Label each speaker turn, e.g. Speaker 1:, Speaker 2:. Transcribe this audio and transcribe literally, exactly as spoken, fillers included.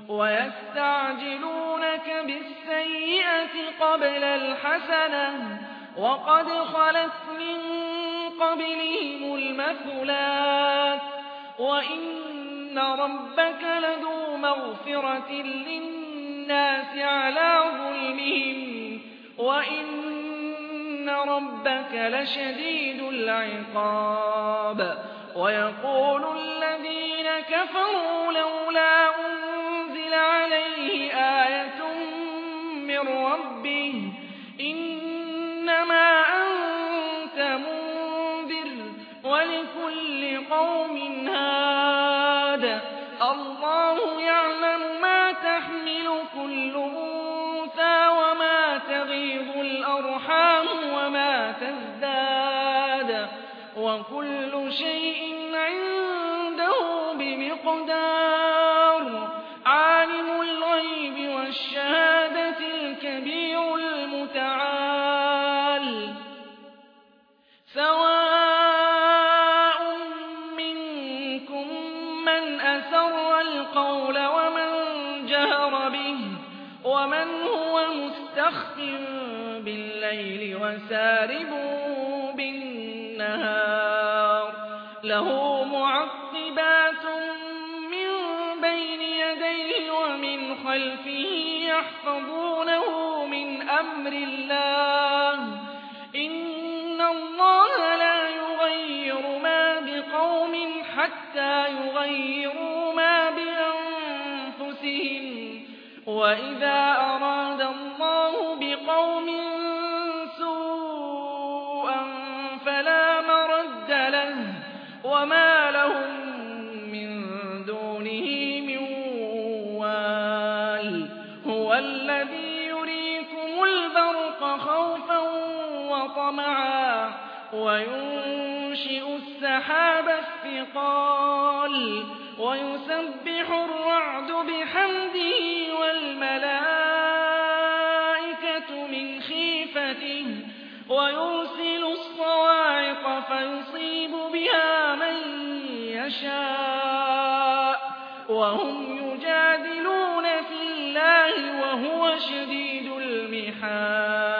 Speaker 1: ويستعجلونك بالسيئة قبل الحسنة وقد خلت من قبلهم المثلات وإن ربك لذو مغفرة للناس على ظلمهم وإن ربك لشديد العقاب ويقول الذين كفروا لولا أنزل عليه آية من ربه إنما أنت منذر ولكل قوم هاد الله يعلم ما تحمل كل أنثى وما تغيض الأرحام وما تزداد وكل شيء عنده بمقدار عالم الغيب والشهادة الكبير المتعال سواء منكم من أسر القول ومن جهر به ومن هو مستخف بالليل وسارب بالنهار له معقبات من بين يديه ومن خلفه يحفظونه من أمر الله إن الله لا يغير ما بقوم حتى يغيروا ما بأنفسهم وإذا أراد الله بقوم سوءا فلا مرد له وما لهم من دونه من وال هو الذي يريكم البرق خوفا وطمعا وينشئ السحاب الثقال ويسبح الرعد بحمده والملائكة من خيفته ويرسل الصواعق فيصيب بها من يشاء وهم يجادلون في الله وهو شديد المحال